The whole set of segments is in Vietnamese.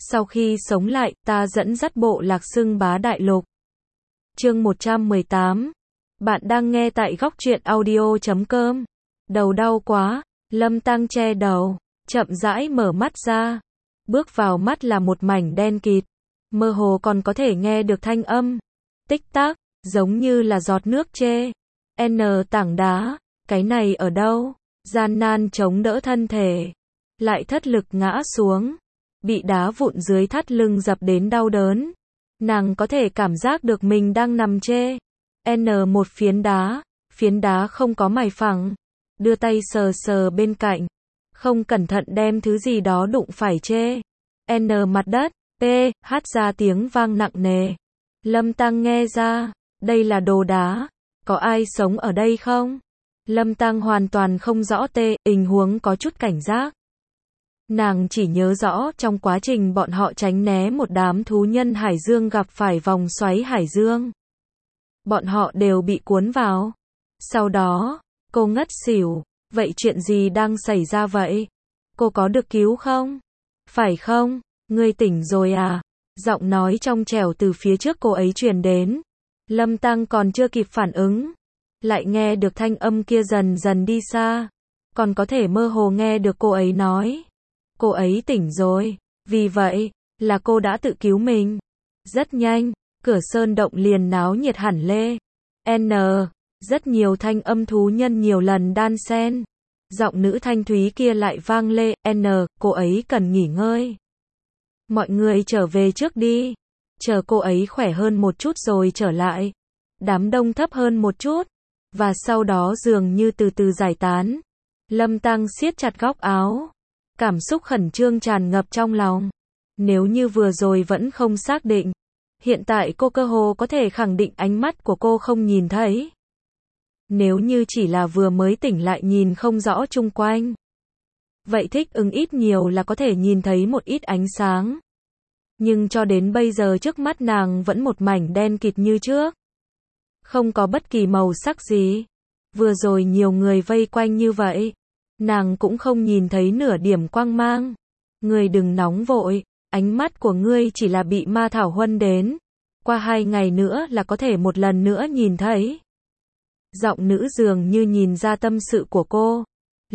Sau khi sống lại, ta dẫn dắt bộ lạc xưng bá đại lục. Chương 118. Bạn đang nghe tại góc truyện audio.com. Đầu đau quá, Lâm Tăng che đầu, chậm rãi mở mắt ra. Bước vào mắt là một mảnh đen kịt, mơ hồ còn có thể nghe được thanh âm. Tích tắc, giống như là giọt nước chê. Tảng đá, cái này ở đâu? Gian nan chống đỡ thân thể, lại thất lực ngã xuống. Bị đá vụn dưới thắt lưng dập đến đau đớn. Nàng có thể cảm giác được mình đang nằm chê. Một phiến đá không có mài phẳng. Đưa tay sờ sờ bên cạnh, không cẩn thận đem thứ gì đó đụng phải chê. Mặt đất, hát ra tiếng vang nặng nề. Lâm Tăng nghe ra, đây là đồ đá, có ai sống ở đây không? Lâm Tăng hoàn toàn không rõ tình huống, có chút cảnh giác. Nàng chỉ nhớ rõ trong quá trình bọn họ tránh né một đám thú nhân hải dương gặp phải vòng xoáy hải dương. Bọn họ đều bị cuốn vào. Sau đó, cô ngất xỉu. Vậy chuyện gì đang xảy ra vậy? Cô có được cứu không? Phải không? Ngươi tỉnh rồi à? Giọng nói trong trẻo từ phía trước cô ấy truyền đến. Lâm Tăng còn chưa kịp phản ứng, lại nghe được thanh âm kia dần dần đi xa. Còn có thể mơ hồ nghe được cô ấy nói. Cô ấy tỉnh rồi, vì vậy, là cô đã tự cứu mình. Rất nhanh, cửa sơn động liền náo nhiệt hẳn lê. Rất nhiều thanh âm thú nhân nhiều lần đan xen. Giọng nữ thanh thúy kia lại vang lê. Cô ấy cần nghỉ ngơi. Mọi người trở về trước đi. Chờ cô ấy khỏe hơn một chút rồi trở lại. Đám đông thấp hơn một chút. Và sau đó dường như từ từ giải tán. Lâm Tăng siết chặt góc áo. Cảm xúc khẩn trương tràn ngập trong lòng. Nếu như vừa rồi vẫn không xác định, hiện tại cô cơ hồ có thể khẳng định ánh mắt của cô không nhìn thấy. Nếu như chỉ là vừa mới tỉnh lại nhìn không rõ chung quanh, vậy thích ứng ít nhiều là có thể nhìn thấy một ít ánh sáng. Nhưng cho đến bây giờ trước mắt nàng vẫn một mảnh đen kịt như trước. Không có bất kỳ màu sắc gì. Vừa rồi nhiều người vây quanh như vậy, nàng cũng không nhìn thấy nửa điểm quang mang. Ngươi đừng nóng vội, ánh mắt của ngươi chỉ là bị ma thảo huân đến. Qua 2 ngày nữa là có thể một lần nữa nhìn thấy. Giọng nữ dường như nhìn ra tâm sự của cô.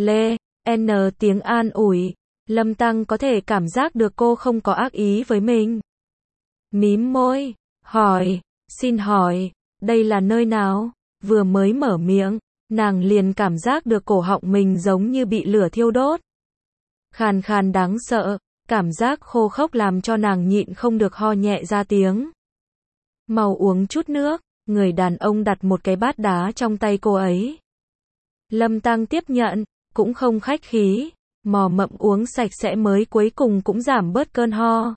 Tiếng an ủi. Lâm Tăng có thể cảm giác được cô không có ác ý với mình. Mím môi, hỏi, xin hỏi, đây là nơi nào? Vừa mới mở miệng, nàng liền cảm giác được cổ họng mình giống như bị lửa thiêu đốt. Khàn khàn đáng sợ, cảm giác khô khốc làm cho nàng nhịn không được ho nhẹ ra tiếng. Mau uống chút nước, người đàn ông đặt một cái bát đá trong tay cô ấy. Lâm Tăng tiếp nhận, cũng không khách khí, mò mẫm uống sạch sẽ mới cuối cùng cũng giảm bớt cơn ho.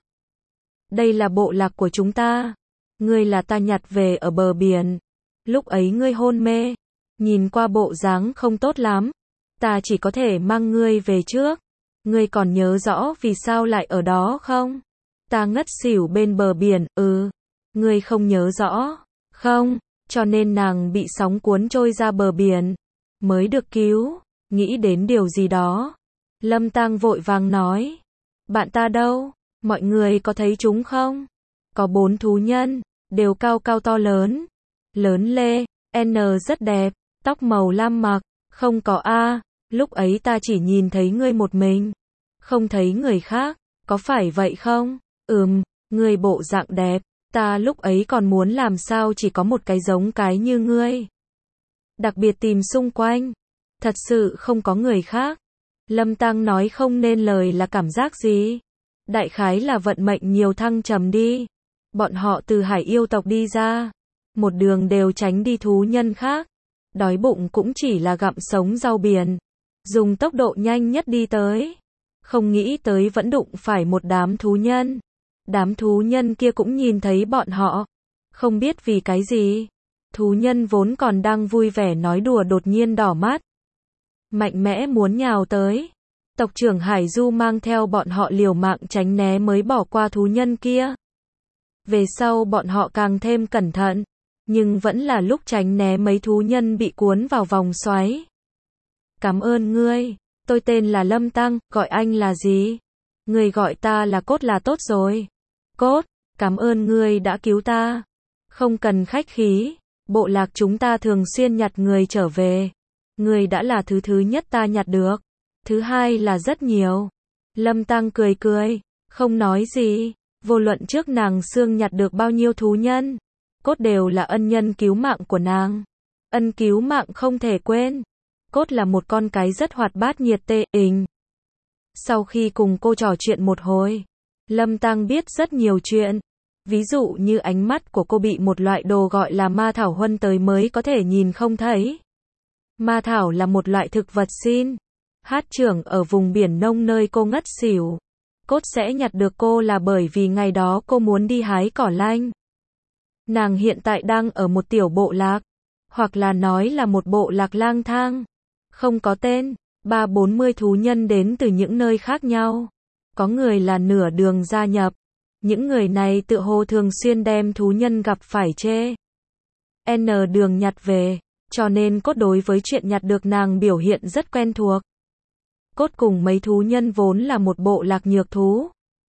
Đây là bộ lạc của chúng ta. Ngươi là ta nhặt về ở bờ biển. Lúc ấy ngươi hôn mê. Nhìn qua bộ dáng không tốt lắm. Ta chỉ có thể mang ngươi về trước. Ngươi còn nhớ rõ vì sao lại ở đó không? Ta ngất xỉu bên bờ biển. Ngươi không nhớ rõ. Không, cho nên nàng bị sóng cuốn trôi ra bờ biển. Mới được cứu. Nghĩ đến điều gì đó. Lâm Tăng vội vàng nói. Bạn ta đâu? Mọi người có thấy chúng không? Có 4 thú nhân, đều cao cao to lớn. Lớn lê, rất đẹp, tóc màu lam mặc. Không có a, lúc ấy ta chỉ nhìn thấy ngươi một mình. Không thấy người khác, có phải vậy không? Ngươi bộ dạng đẹp, ta lúc ấy còn muốn làm sao chỉ có một cái giống cái như ngươi. Đặc biệt tìm xung quanh, thật sự không có người khác. Lâm Tăng nói không nên lời là cảm giác gì. Đại khái là vận mệnh nhiều thăng trầm đi. Bọn họ từ hải yêu tộc đi ra, một đường đều tránh đi thú nhân khác. Đói bụng cũng chỉ là gặm sống rau biển. Dùng tốc độ nhanh nhất đi tới. Không nghĩ tới vẫn đụng phải một đám thú nhân. Đám thú nhân kia cũng nhìn thấy bọn họ. Không biết vì cái gì. Thú nhân vốn còn đang vui vẻ nói đùa đột nhiên đỏ mắt. Mạnh mẽ muốn nhào tới. Tộc trưởng Hải Du mang theo bọn họ liều mạng tránh né mới bỏ qua thú nhân kia. Về sau bọn họ càng thêm cẩn thận. Nhưng vẫn là lúc tránh né mấy thú nhân bị cuốn vào vòng xoáy. Cảm ơn ngươi. Tôi tên là Lâm Tăng, gọi anh là gì? Người gọi ta là Cốt là tốt rồi. Cốt, cảm ơn ngươi đã cứu ta. Không cần khách khí, bộ lạc chúng ta thường xuyên nhặt người trở về. Người đã là thứ nhất ta nhặt được. Thứ hai là rất nhiều. Lâm Tăng cười cười, không nói gì. Vô luận trước nàng xương nhặt được bao nhiêu thú nhân, Cốt đều là ân nhân cứu mạng của nàng. Ân cứu mạng không thể quên. Cốt là một con cái rất hoạt bát nhiệt tình. Sau khi cùng cô trò chuyện một hồi, Lâm Tăng biết rất nhiều chuyện. Ví dụ như ánh mắt của cô bị một loại đồ gọi là ma thảo huân tới mới có thể nhìn không thấy. Ma thảo là một loại thực vật xin hát trưởng ở vùng biển nông nơi cô ngất xỉu. Cốt sẽ nhặt được cô là bởi vì ngày đó cô muốn đi hái cỏ lanh. Nàng hiện tại đang ở một tiểu bộ lạc, hoặc là nói là một bộ lạc lang thang, không có tên, 30-40 thú nhân đến từ những nơi khác nhau. Có người là nửa đường gia nhập. Những người này tự hồ thường xuyên đem thú nhân gặp phải chê N đường nhặt về, cho nên Cốt đối với chuyện nhặt được nàng biểu hiện rất quen thuộc. Cốt cùng mấy thú nhân vốn là một bộ lạc nhược thú.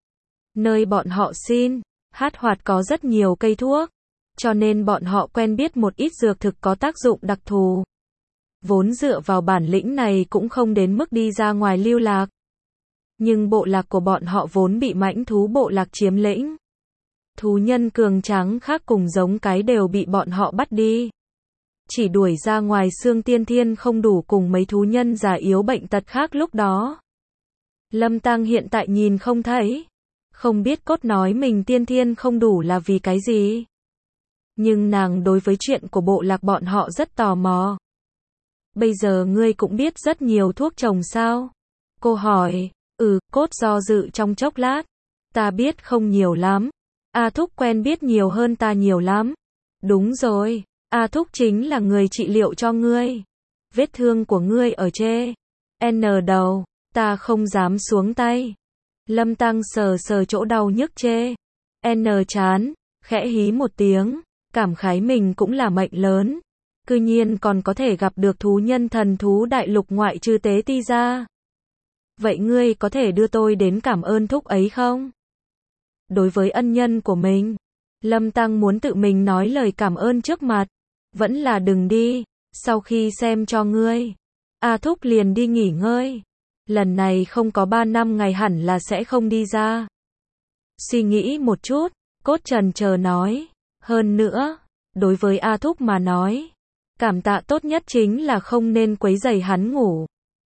Nơi bọn họ xin hát hoạt có rất nhiều cây thuốc, cho nên bọn họ quen biết một ít dược thực có tác dụng đặc thù. Vốn dựa vào bản lĩnh này cũng không đến mức đi ra ngoài lưu lạc. Nhưng bộ lạc của bọn họ vốn bị mãnh thú bộ lạc chiếm lĩnh. Thú nhân cường tráng khác cùng giống cái đều bị bọn họ bắt đi. Chỉ đuổi ra ngoài xương tiên thiên không đủ cùng mấy thú nhân già yếu bệnh tật khác lúc đó. Lâm Tăng hiện tại nhìn không thấy. Không biết Cốt nói mình tiên thiên không đủ là vì cái gì. Nhưng nàng đối với chuyện của bộ lạc bọn họ rất tò mò. Bây giờ ngươi cũng biết rất nhiều thuốc trồng sao? Cô hỏi. Cốt do dự trong chốc lát. Ta biết không nhiều lắm. A Thúc quen biết nhiều hơn ta nhiều lắm. Đúng rồi, A Thúc chính là người trị liệu cho ngươi. Vết thương của ngươi ở chê N đầu, ta không dám xuống tay. Lâm Tăng sờ sờ chỗ đau nhức chê N chán, khẽ hí một tiếng, cảm khái mình cũng là mệnh lớn. Cư nhiên còn có thể gặp được thú nhân thần thú đại lục ngoại trừ Tế Ti ra. Vậy ngươi có thể đưa tôi đến cảm ơn Thúc ấy không? Đối với ân nhân của mình, Lâm Tăng muốn tự mình nói lời cảm ơn trước mặt. Vẫn là đừng đi, sau khi xem cho ngươi. A Thúc liền đi nghỉ ngơi. Lần này không có 3 năm ngày hẳn là sẽ không đi ra. Suy nghĩ một chút, Cốt chần chờ nói. Hơn nữa, đối với A Thúc mà nói, cảm tạ tốt nhất chính là không nên quấy rầy hắn ngủ.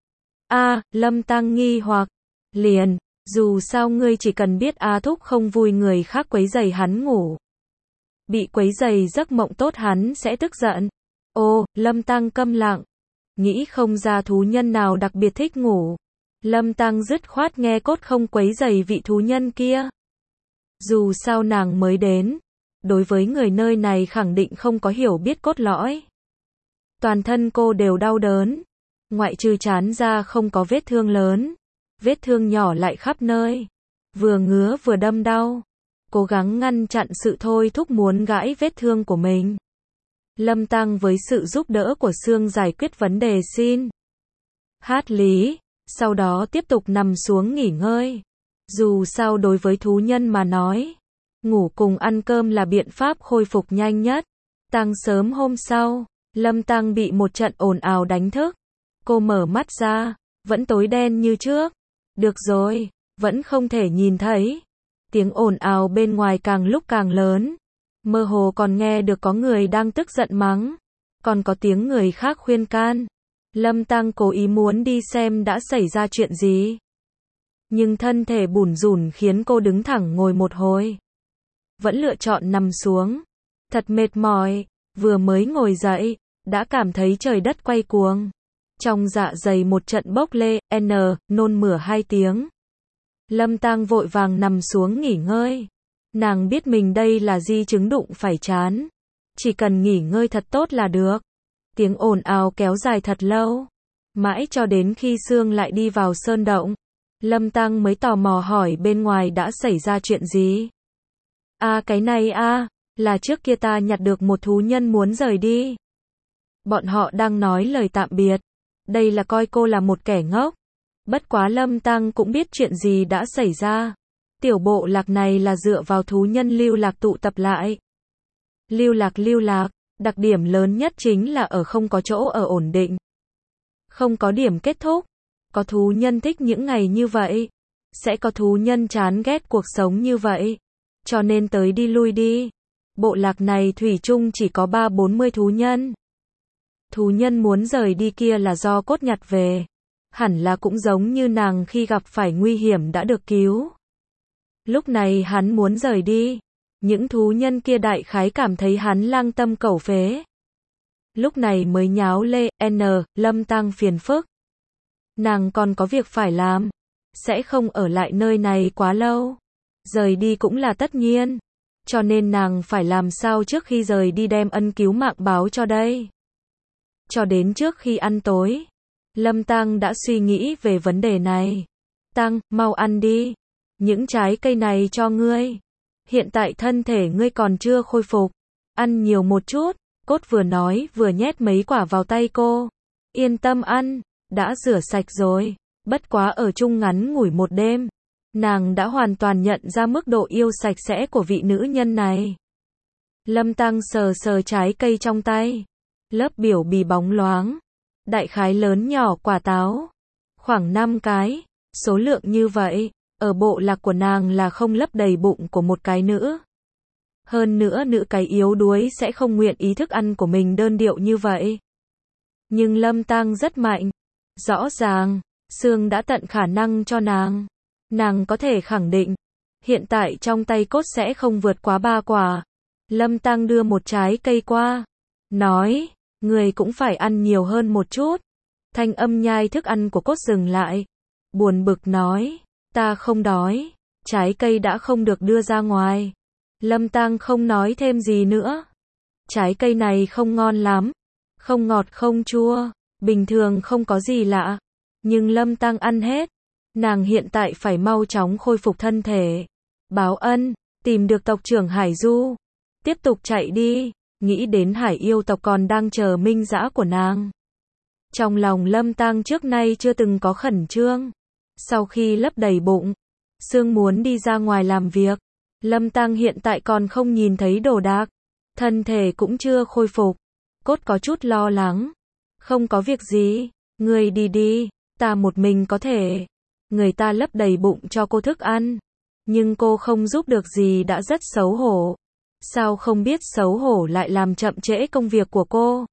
Lâm Tăng nghi hoặc. Liền, dù sao ngươi chỉ cần biết A Thúc không vui người khác quấy rầy hắn ngủ. Bị quấy rầy giấc mộng tốt hắn sẽ tức giận. Lâm Tăng câm lặng. Nghĩ không ra thú nhân nào đặc biệt thích ngủ. Lâm Tăng dứt khoát nghe Cốt không quấy rầy vị thú nhân kia. Dù sao nàng mới đến, đối với người nơi này khẳng định không có hiểu biết cốt lõi. Toàn thân cô đều đau đớn. Ngoại trừ trán ra không có vết thương lớn. Vết thương nhỏ lại khắp nơi. Vừa ngứa vừa đâm đau. Cố gắng ngăn chặn sự thôi thúc muốn gãi vết thương của mình. Lâm Tăng với sự giúp đỡ của xương giải quyết vấn đề xin hát lý. Sau đó tiếp tục nằm xuống nghỉ ngơi. Dù sao đối với thú nhân mà nói, ngủ cùng ăn cơm là biện pháp khôi phục nhanh nhất. Tăng sớm hôm sau, Lâm Tăng bị một trận ồn ào đánh thức. Cô mở mắt ra, vẫn tối đen như trước. Được rồi, vẫn không thể nhìn thấy. Tiếng ồn ào bên ngoài càng lúc càng lớn. Mơ hồ còn nghe được có người đang tức giận mắng. Còn có tiếng người khác khuyên can. Lâm Tăng cố ý muốn đi xem đã xảy ra chuyện gì. Nhưng thân thể bủn rủn khiến cô đứng thẳng ngồi một hồi. Vẫn lựa chọn nằm xuống. Thật mệt mỏi, vừa mới ngồi dậy, đã cảm thấy trời đất quay cuồng. Trong dạ dày một trận bốc lê, nôn mửa 2 tiếng. Lâm Tăng vội vàng nằm xuống nghỉ ngơi. Nàng biết mình đây là di chứng đụng phải chán. Chỉ cần nghỉ ngơi thật tốt là được. Tiếng ồn ào kéo dài thật lâu. Mãi cho đến khi Sương lại đi vào sơn động. Lâm Tăng mới tò mò hỏi bên ngoài đã xảy ra chuyện gì. Cái này là trước kia ta nhặt được một thú nhân muốn rời đi. Bọn họ đang nói lời tạm biệt. Đây là coi cô là một kẻ ngốc. Bất quá Lâm Tăng cũng biết chuyện gì đã xảy ra. Tiểu bộ lạc này là dựa vào thú nhân lưu lạc tụ tập lại. Lưu lạc, đặc điểm lớn nhất chính là ở không có chỗ ở ổn định. Không có điểm kết thúc. Có thú nhân thích những ngày như vậy. Sẽ có thú nhân chán ghét cuộc sống như vậy. Cho nên tới đi lui đi. Bộ lạc này thủy chung chỉ có 30-40 thú nhân. Thú nhân muốn rời đi kia là do cốt nhặt về. Hẳn là cũng giống như nàng khi gặp phải nguy hiểm đã được cứu. Lúc này hắn muốn rời đi. Những thú nhân kia đại khái cảm thấy hắn lang tâm cẩu phế. Lúc này mới nháo lê, Lâm Tăng phiền phức. Nàng còn có việc phải làm. Sẽ không ở lại nơi này quá lâu. Rời đi cũng là tất nhiên. Cho nên nàng phải làm sao trước khi rời đi đem ân cứu mạng báo cho đây. Cho đến trước khi ăn tối, Lâm Tăng đã suy nghĩ về vấn đề này. Tăng, mau ăn đi. Những trái cây này cho ngươi. Hiện tại thân thể ngươi còn chưa khôi phục. Ăn nhiều một chút. Cốt vừa nói vừa nhét mấy quả vào tay cô. Yên tâm ăn. Đã rửa sạch rồi. Bất quá ở chung ngắn ngủi một đêm. Nàng đã hoàn toàn nhận ra mức độ yêu sạch sẽ của vị nữ nhân này. Lâm Tăng sờ sờ trái cây trong tay. Lớp biểu bì bóng loáng. Đại khái lớn nhỏ quả táo. Khoảng 5 cái. Số lượng như vậy, ở bộ lạc của nàng là không lấp đầy bụng của một cái nữ. Hơn nữa nữ cái yếu đuối sẽ không nguyện ý thức ăn của mình đơn điệu như vậy. Nhưng Lâm Tăng rất mạnh. Rõ ràng, xương đã tận khả năng cho nàng. Nàng có thể khẳng định, hiện tại trong tay cốt sẽ không vượt quá 3 quả. Lâm Tăng đưa một trái cây qua. Nói, người cũng phải ăn nhiều hơn một chút. Thanh âm nhai thức ăn của cốt dừng lại. Buồn bực nói, ta không đói. Trái cây đã không được đưa ra ngoài. Lâm Tăng không nói thêm gì nữa. Trái cây này không ngon lắm. Không ngọt không chua. Bình thường không có gì lạ. Nhưng Lâm Tăng ăn hết. Nàng hiện tại phải mau chóng khôi phục thân thể. Báo ân, tìm được tộc trưởng Hải Du. Tiếp tục chạy đi. Nghĩ đến Hải yêu tộc còn đang chờ minh dã của nàng. Trong lòng Lâm Tăng trước nay chưa từng có khẩn trương. Sau khi lấp đầy bụng, Sương muốn đi ra ngoài làm việc. Lâm Tăng hiện tại còn không nhìn thấy đồ đạc. Thân thể cũng chưa khôi phục. Cốt có chút lo lắng. Không có việc gì. Người đi đi. Ta một mình có thể. Người ta lấp đầy bụng cho cô thức ăn. Nhưng cô không giúp được gì đã rất xấu hổ. Sao không biết xấu hổ lại làm chậm trễ công việc của cô?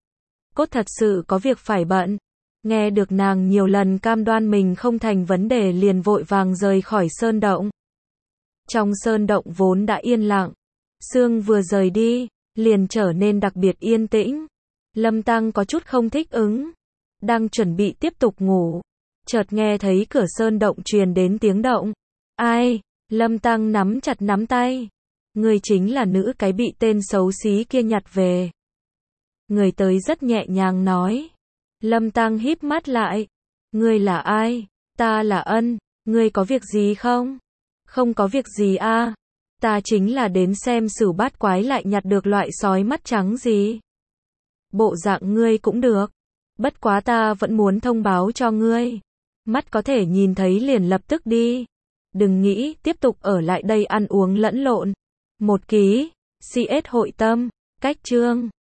Cốt thật sự có việc phải bận. Nghe được nàng nhiều lần cam đoan mình không thành vấn đề liền vội vàng rời khỏi sơn động. Trong sơn động vốn đã yên lặng. Sương vừa rời đi, liền trở nên đặc biệt yên tĩnh. Lâm Tăng có chút không thích ứng. Đang chuẩn bị tiếp tục ngủ. Chợt nghe thấy cửa sơn động truyền đến tiếng động. Ai? Lâm Tăng nắm chặt nắm tay. Người chính là nữ cái bị tên xấu xí kia nhặt về. Người tới rất nhẹ nhàng nói. Lâm Tăng híp mắt lại. Ngươi là ai? Ta là Ân. Ngươi có việc gì không? Không có việc gì a. Ta chính là đến xem Sửu Bát Quái lại nhặt được loại sói mắt trắng gì. Bộ dạng ngươi cũng được. Bất quá ta vẫn muốn thông báo cho ngươi. Mắt có thể nhìn thấy liền lập tức đi. Đừng nghĩ tiếp tục ở lại đây ăn uống lẫn lộn. 1 ký. CS hội tâm. Cách chương.